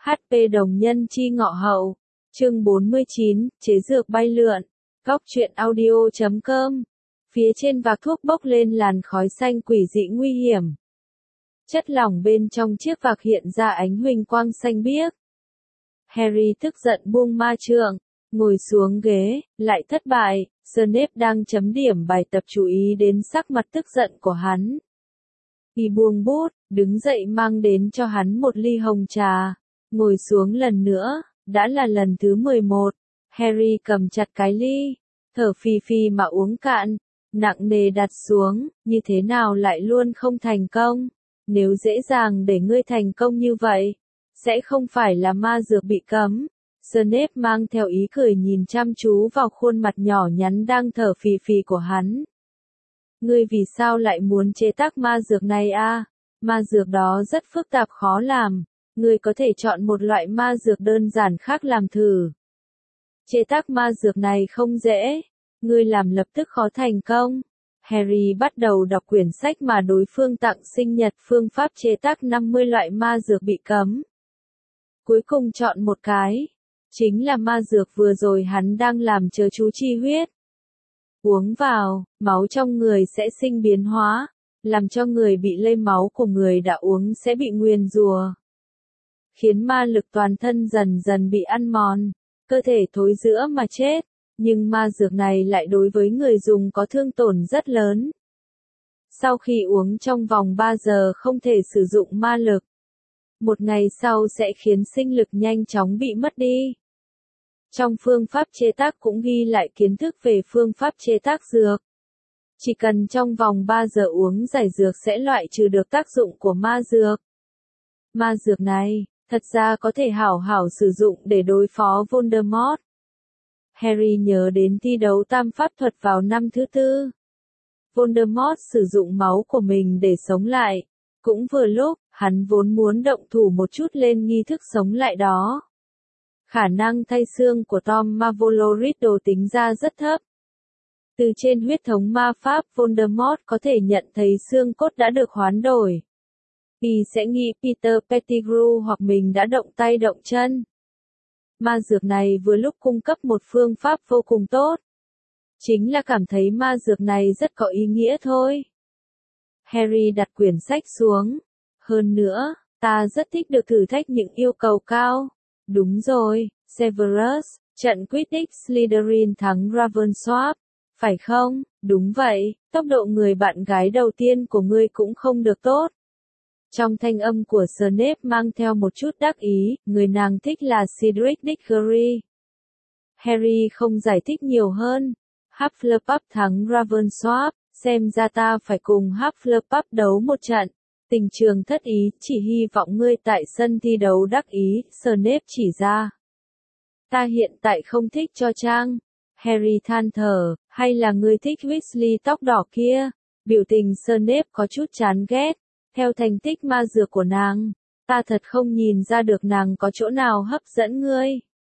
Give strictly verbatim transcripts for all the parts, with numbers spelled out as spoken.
hát pê đồng nhân chi ngọ hậu. Chương bốn mươi chín, chế dược bay lượn. Góc truyện audio chấm com. Phía trên vạc thuốc bốc lên làn khói xanh quỷ dị nguy hiểm. Chất lỏng bên trong chiếc vạc hiện ra ánh huỳnh quang xanh biếc. Harry tức giận buông ma trượng, ngồi xuống ghế, lại thất bại. Snape đang chấm điểm bài tập chú ý đến sắc mặt tức giận của hắn. Y buông bút, đứng dậy mang đến cho hắn một ly hồng trà, ngồi xuống lần nữa, đã là lần thứ mười một. Harry cầm chặt cái ly, thở phì phì mà uống cạn, nặng nề đặt xuống, như thế nào lại luôn không thành công. Nếu dễ dàng để ngươi thành công như vậy, sẽ không phải là ma dược bị cấm. Snape mang theo ý cười nhìn chăm chú vào khuôn mặt nhỏ nhắn đang thở phì phì của hắn. Ngươi vì sao lại muốn chế tác ma dược này a? À? Ma dược đó rất phức tạp khó làm, ngươi có thể chọn một loại ma dược đơn giản khác làm thử. Chế tác ma dược này không dễ, ngươi làm lập tức khó thành công. Harry bắt đầu đọc quyển sách mà đối phương tặng sinh nhật phương pháp chế tác năm mươi loại ma dược bị cấm. Cuối cùng chọn một cái, chính là ma dược vừa rồi hắn đang làm chớ chú chi huyết. Uống vào, máu trong người sẽ sinh biến hóa, làm cho người bị lây máu của người đã uống sẽ bị nguyền rủa, khiến ma lực toàn thân dần dần bị ăn mòn, cơ thể thối rữa mà chết. Nhưng ma dược này lại đối với người dùng có thương tổn rất lớn. Sau khi uống trong vòng ba giờ không thể sử dụng ma lực. Một ngày sau sẽ khiến sinh lực nhanh chóng bị mất đi. Trong phương pháp chế tác cũng ghi lại kiến thức về phương pháp chế tác dược. Chỉ cần trong vòng ba giờ uống giải dược sẽ loại trừ được tác dụng của ma dược. Ma dược này, thật ra có thể hảo hảo sử dụng để đối phó Voldemort. Harry nhớ đến thi đấu tam pháp thuật vào năm thứ tư. Voldemort sử dụng máu của mình để sống lại. Cũng vừa lúc, hắn vốn muốn động thủ một chút lên nghi thức sống lại đó. Khả năng thay xương của Tom Marvolo Riddle tính ra rất thấp. Từ trên huyết thống ma pháp Voldemort có thể nhận thấy xương cốt đã được hoán đổi. Y sẽ nghĩ Peter Pettigrew hoặc mình đã động tay động chân. Ma dược này vừa lúc cung cấp một phương pháp vô cùng tốt. Chính là cảm thấy ma dược này rất có ý nghĩa thôi. Harry đặt quyển sách xuống. Hơn nữa, ta rất thích được thử thách những yêu cầu cao. Đúng rồi, Severus, trận Quidditch Slytherin thắng Ravenclaw, phải không? Đúng vậy, tốc độ người bạn gái đầu tiên của ngươi cũng không được tốt. Trong thanh âm của Snape mang theo một chút đắc ý, người nàng thích là Cedric Diggory. Harry không giải thích nhiều hơn. Hufflepuff thắng Ravenclaw, xem ra ta phải cùng Hufflepuff đấu một trận. Tình trường thất ý, chỉ hy vọng ngươi tại sân thi đấu đắc ý, Snape chỉ ra. Ta hiện tại không thích cho Trang. Harry than thở, hay là ngươi thích Weasley tóc đỏ kia? Biểu tình Snape có chút chán ghét. Theo thành tích ma dược của nàng, ta thật không nhìn ra được nàng có chỗ nào hấp dẫn ngươi.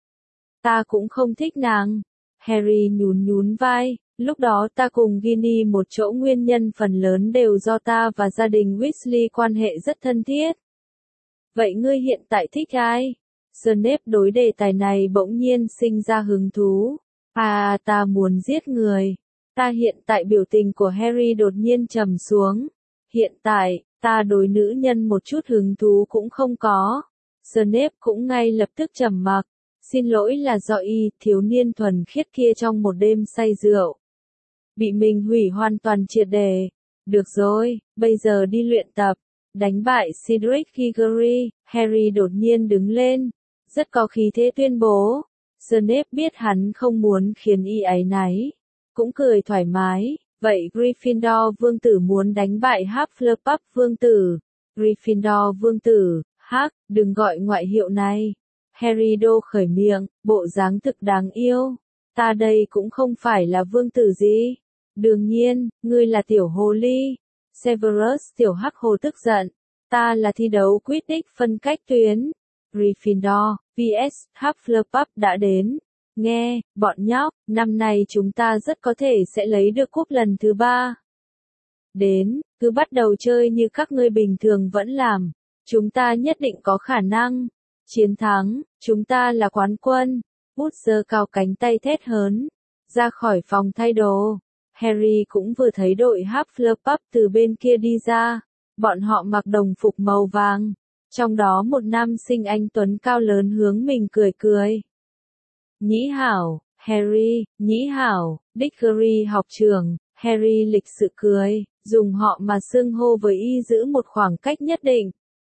Ta cũng không thích nàng. Harry nhún nhún vai, lúc đó ta cùng Ginny một chỗ nguyên nhân phần lớn đều do ta và gia đình Weasley quan hệ rất thân thiết. Vậy ngươi hiện tại thích ai? Snape đối đề tài này bỗng nhiên sinh ra hứng thú. À, ta muốn giết người. Ta hiện tại biểu tình của Harry đột nhiên trầm xuống. Hiện tại, ta đối nữ nhân một chút hứng thú cũng không có. Snape cũng ngay lập tức trầm mặc. Xin lỗi là do y, thiếu niên thuần khiết kia trong một đêm say rượu. Bị mình hủy hoàn toàn triệt đề. Được rồi, bây giờ đi luyện tập. Đánh bại Cedric Diggory, Harry đột nhiên đứng lên. Rất có khí thế tuyên bố. Snape biết hắn không muốn khiến y áy náy. Cũng cười thoải mái. Vậy Gryffindor vương tử muốn đánh bại Hufflepuff vương tử. Gryffindor vương tử, hắc, đừng gọi ngoại hiệu này. Harry đô khởi miệng, bộ dáng thực đáng yêu. Ta đây cũng không phải là vương tử gì. Đương nhiên, ngươi là tiểu hồ ly. Severus tiểu hắc hồ tức giận. Ta là thi đấu Quidditch phân cách tuyến. Gryffindor vs Hufflepuff đã đến. Nghe, bọn nhóc, năm nay chúng ta rất có thể sẽ lấy được cúp lần thứ ba. Đến, cứ bắt đầu chơi như các ngươi bình thường vẫn làm. Chúng ta nhất định có khả năng. Chiến thắng, chúng ta là quán quân. Bút giơ cao cánh tay thét hớn. Ra khỏi phòng thay đồ. Harry cũng vừa thấy đội Hufflepuff từ bên kia đi ra. Bọn họ mặc đồng phục màu vàng. Trong đó một nam sinh anh tuấn cao lớn hướng mình cười cười. Nhĩ hảo, Harry, nhĩ hảo, Diggory học trưởng. Harry lịch sự cười, dùng họ mà xưng hô với y giữ một khoảng cách nhất định.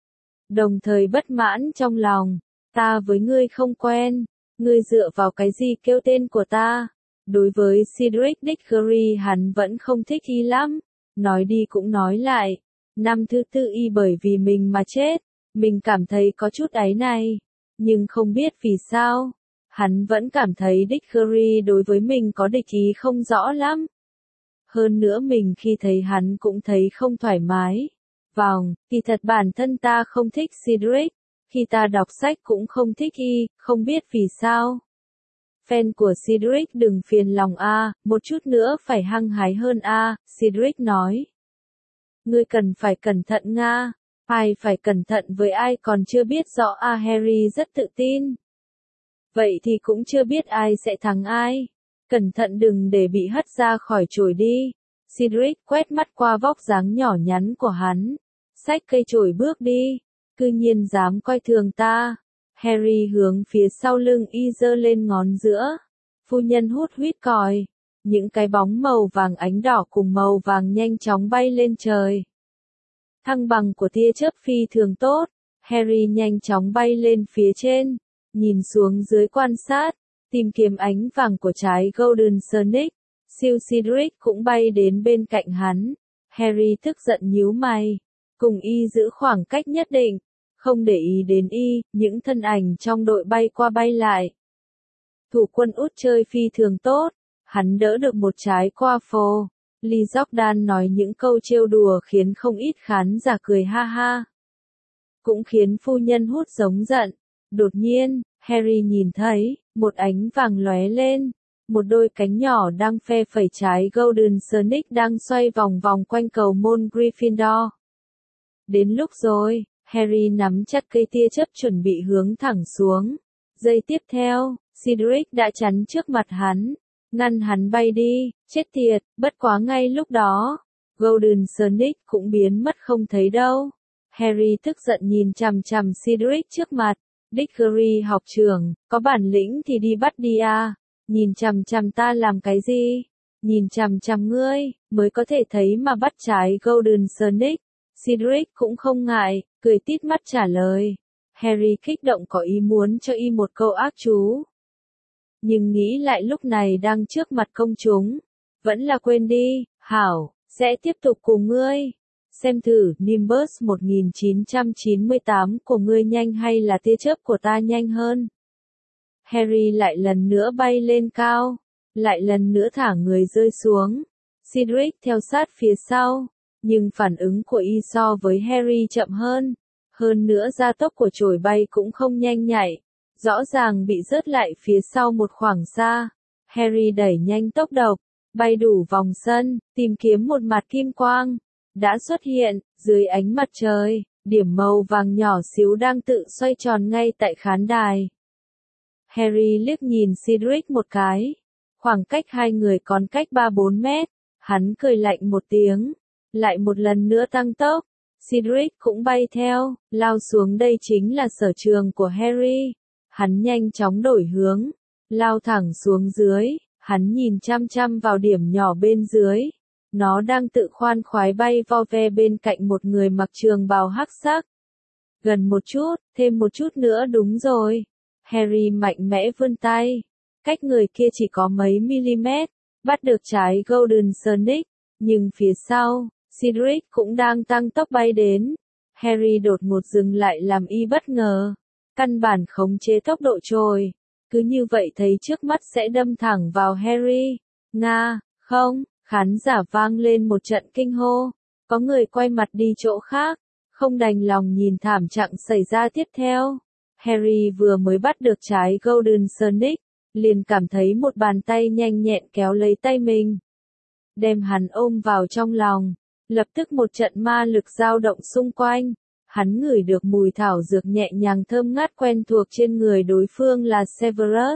Đồng thời bất mãn trong lòng, ta với ngươi không quen, ngươi dựa vào cái gì kêu tên của ta? Đối với Cedric Diggory hắn vẫn không thích y lắm, nói đi cũng nói lại, năm thứ tư y bởi vì mình mà chết, mình cảm thấy có chút áy này, nhưng không biết vì sao, hắn vẫn cảm thấy Diggory đối với mình có địch ý không rõ lắm. Hơn nữa mình khi thấy hắn cũng thấy không thoải mái. Vòng, kỳ thật bản thân ta không thích Cedric, khi ta đọc sách cũng không thích y, không biết vì sao. Fan của Cedric đừng phiền lòng a, một chút nữa phải hăng hái hơn a, Cedric nói. Ngươi cần phải cẩn thận nga, ai phải cẩn thận với ai còn chưa biết rõ a, Harry rất tự tin. Vậy thì cũng chưa biết ai sẽ thắng ai. Cẩn thận đừng để bị hất ra khỏi chổi đi. Cedric quét mắt qua vóc dáng nhỏ nhắn của hắn. Xách cây chổi bước đi. Cư nhiên dám coi thường ta. Harry hướng phía sau lưng y giơ lên ngón giữa. Phu nhân hút huýt còi. Những cái bóng màu vàng ánh đỏ cùng màu vàng nhanh chóng bay lên trời. Thăng bằng của tia chớp phi thường tốt. Harry nhanh chóng bay lên phía trên. Nhìn xuống dưới quan sát. Tìm kiếm ánh vàng của trái Golden Sonic. Siêu Cedric cũng bay đến bên cạnh hắn. Harry tức giận nhíu mày. Cùng y giữ khoảng cách nhất định. Không để ý đến y, những thân ảnh trong đội bay qua bay lại. Thủ quân út chơi phi thường tốt. Hắn đỡ được một trái qua phô. Lee Jordan nói những câu trêu đùa khiến không ít khán giả cười ha ha. Cũng khiến phu nhân hút giống giận. Đột nhiên, Harry nhìn thấy, một ánh vàng lóe lên. Một đôi cánh nhỏ đang phe phẩy trái Golden Sonic đang xoay vòng vòng quanh cầu môn Gryffindor. Đến lúc rồi, Harry nắm chặt cây tia chớp chuẩn bị hướng thẳng xuống. Giây tiếp theo, Cedric đã chắn trước mặt hắn. Ngăn hắn bay đi, chết tiệt, bất quá ngay lúc đó. Golden Sonic cũng biến mất không thấy đâu. Harry tức giận nhìn chằm chằm Cedric trước mặt. Diggory học trưởng, có bản lĩnh thì đi bắt đi à. Nhìn chằm chằm ta làm cái gì? Nhìn chằm chằm ngươi, mới có thể thấy mà bắt trái Golden Sonic. Cedric cũng không ngại, cười tít mắt trả lời. Harry kích động có ý muốn cho y một câu ác chú. Nhưng nghĩ lại lúc này đang trước mặt công chúng. Vẫn là quên đi, hảo, sẽ tiếp tục cùng ngươi. Xem thử, Nimbus một nghìn chín trăm chín mươi tám của ngươi nhanh hay là tia chớp của ta nhanh hơn. Harry lại lần nữa bay lên cao, lại lần nữa thả người rơi xuống. Cedric theo sát phía sau, nhưng phản ứng của y so với Harry chậm hơn. Hơn nữa gia tốc của chổi bay cũng không nhanh nhạy, rõ ràng bị rớt lại phía sau một khoảng xa. Harry đẩy nhanh tốc độ, bay đủ vòng sân, tìm kiếm một mặt kim quang. Đã xuất hiện, dưới ánh mặt trời, điểm màu vàng nhỏ xíu đang tự xoay tròn ngay tại khán đài. Harry liếc nhìn Cedric một cái. Khoảng cách hai người còn cách ba bốn mét. Hắn cười lạnh một tiếng. Lại một lần nữa tăng tốc. Cedric cũng bay theo, lao xuống. Đây chính là sở trường của Harry. Hắn nhanh chóng đổi hướng, lao thẳng xuống dưới. Hắn nhìn chăm chăm vào điểm nhỏ bên dưới. Nó đang tự khoan khoái bay vo ve bên cạnh một người mặc trường bào hắc sắc. Gần một chút, thêm một chút nữa đúng rồi. Harry mạnh mẽ vươn tay. Cách người kia chỉ có mấy mm, bắt được trái Golden Sonic. Nhưng phía sau, Cedric cũng đang tăng tốc bay đến. Harry đột ngột dừng lại làm y bất ngờ. Căn bản khống chế tốc độ trôi. Cứ như vậy thấy trước mắt sẽ đâm thẳng vào Harry. Nga, không, khán giả vang lên một trận kinh hô. Có người quay mặt đi chỗ khác. Không đành lòng nhìn thảm trạng xảy ra tiếp theo. Harry vừa mới bắt được trái Golden Sonic, liền cảm thấy một bàn tay nhanh nhẹn kéo lấy tay mình. Đem hắn ôm vào trong lòng. Lập tức một trận ma lực dao động xung quanh. Hắn ngửi được mùi thảo dược nhẹ nhàng thơm ngát quen thuộc trên người đối phương là Severus.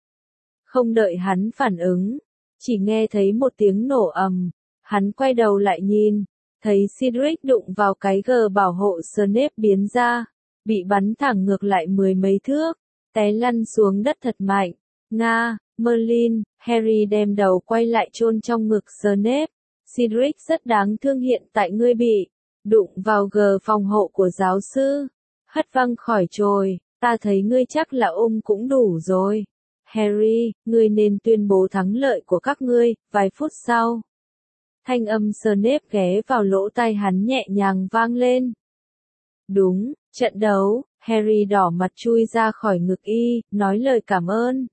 Không đợi hắn phản ứng, chỉ nghe thấy một tiếng nổ ầm, hắn quay đầu lại nhìn, thấy Cedric đụng vào cái gờ bảo hộ Snape biến ra, bị bắn thẳng ngược lại mười mấy thước, té lăn xuống đất thật mạnh. Nga, Merlin, Harry đem đầu quay lại chôn trong ngực Snape. Cedric rất đáng thương, hiện tại ngươi bị đụng vào gờ phòng hộ của giáo sư, hất văng khỏi chồi, ta thấy ngươi chắc là ôm cũng đủ rồi. Harry, ngươi nên tuyên bố thắng lợi của các ngươi. Vài phút sau, thanh âm Snape ghé vào lỗ tai hắn nhẹ nhàng vang lên. Đúng, trận đấu. Harry đỏ mặt chui ra khỏi ngực y, nói lời cảm ơn.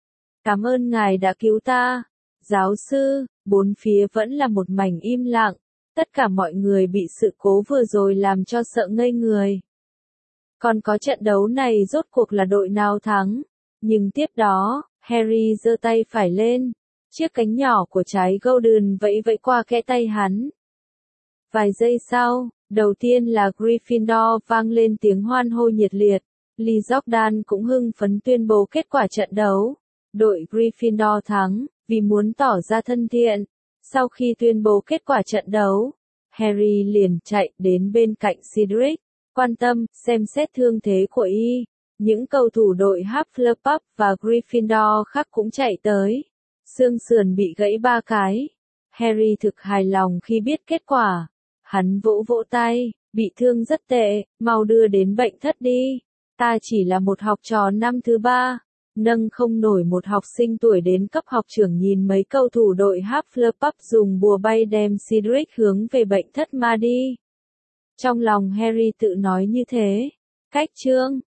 Cảm ơn ngài đã cứu ta. Giáo sư. Bốn phía vẫn là một mảnh im lặng, tất cả mọi người bị sự cố vừa rồi làm cho sợ ngây người. Còn có trận đấu này rốt cuộc là đội nào thắng? Nhưng tiếp đó, Harry giơ tay phải lên, chiếc cánh nhỏ của trái Golden vẫy vẫy qua kẽ tay hắn. Vài giây sau, đầu tiên là Gryffindor vang lên tiếng hoan hô nhiệt liệt, Lee Jordan cũng hưng phấn tuyên bố kết quả trận đấu. Đội Gryffindor thắng, vì muốn tỏ ra thân thiện. Sau khi tuyên bố kết quả trận đấu, Harry liền chạy đến bên cạnh Cedric, quan tâm, xem xét thương thế của y. Những cầu thủ đội Hufflepuff và Gryffindor khác cũng chạy tới. Xương sườn bị gãy ba cái. Harry thực hài lòng khi biết kết quả. Hắn vỗ vỗ tay, bị thương rất tệ, mau đưa đến bệnh thất đi. Ta chỉ là một học trò năm thứ ba. Nâng không nổi một học sinh tuổi đến cấp học trưởng nhìn mấy cầu thủ đội Hufflepuff dùng bùa bay đem Cedric hướng về bệnh thất ma đi. Trong lòng Harry tự nói như thế. Cách chương